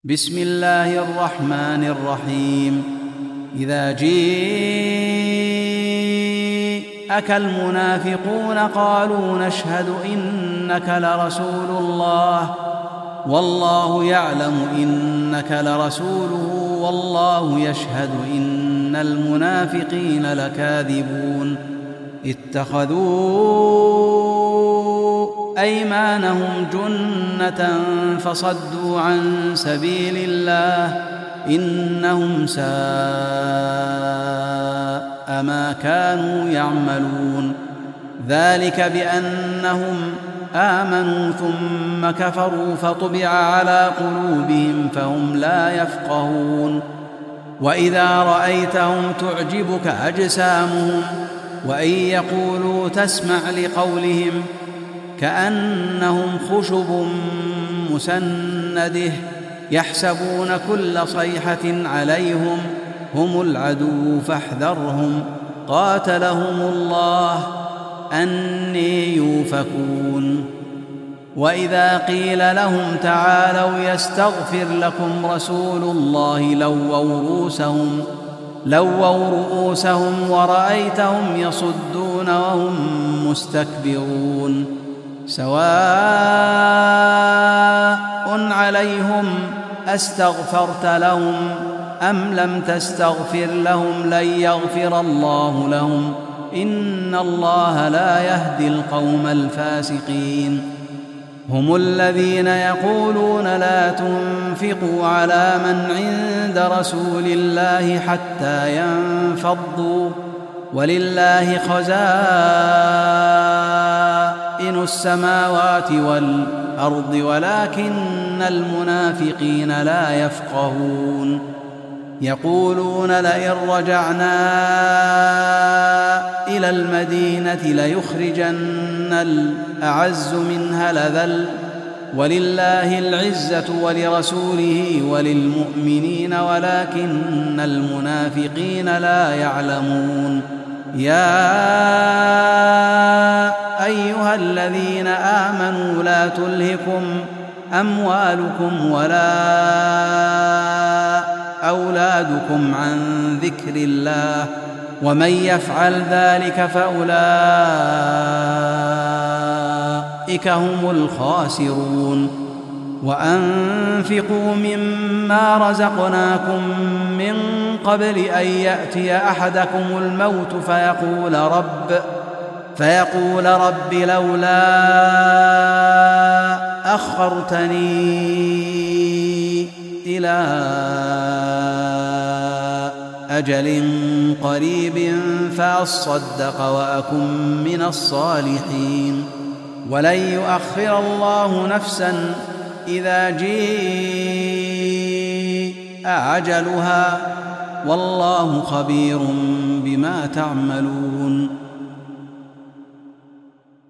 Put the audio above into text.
بسم الله الرحمن الرحيم. إذا جاءك المنافقون قالوا نشهد إنك لرسول الله والله يعلم إنك لرسوله والله يشهد إن المنافقين لكاذبون. اتخذوا أيمانهم جنة فصدوا عن سبيل الله إنهم ساء ما كانوا يعملون. ذلك بأنهم آمنوا ثم كفروا فطبع على قلوبهم فهم لا يفقهون. وإذا رأيتهم تعجبك أجسامهم وإن يقولوا تسمع لقولهم كأنهم خشب مسنده يحسبون كل صيحة عليهم هم العدو فاحذرهم قاتلهم الله أني يؤفكون. وإذا قيل لهم تعالوا يستغفر لكم رسول الله لووا رؤوسهم ورأيتهم يصدون وهم مستكبرون. سواء عليهم أستغفرت لهم أم لم تستغفر لهم لن يغفر الله لهم إن الله لا يهدي القوم الفاسقين. هم الذين يقولون لا تنفقوا على من عند رسول الله حتى ينفضوا ولله خزائن السماوات والأرض ولكن المنافقين لا يفقهون. يقولون لئن رجعنا إلى المدينة ليخرجن الأعز منها الأذل ولله العزة ولرسوله وللمؤمنين ولكن المنافقين لا يعلمون. يا أيها الذين آمنوا لا تلهكم أموالكم ولا أولادكم عن ذكر الله ومن يفعل ذلك فأولئك هم الخاسرون. وأنفقوا مما رزقناكم من قبل أن يأتي أحدكم الموت فيقول رب لولا أخرتني إلى أجل قريب فأصدق وأكن من الصالحين. ولن يؤخر الله نفسا إذا جاء أجلها والله خبير بما تعملون.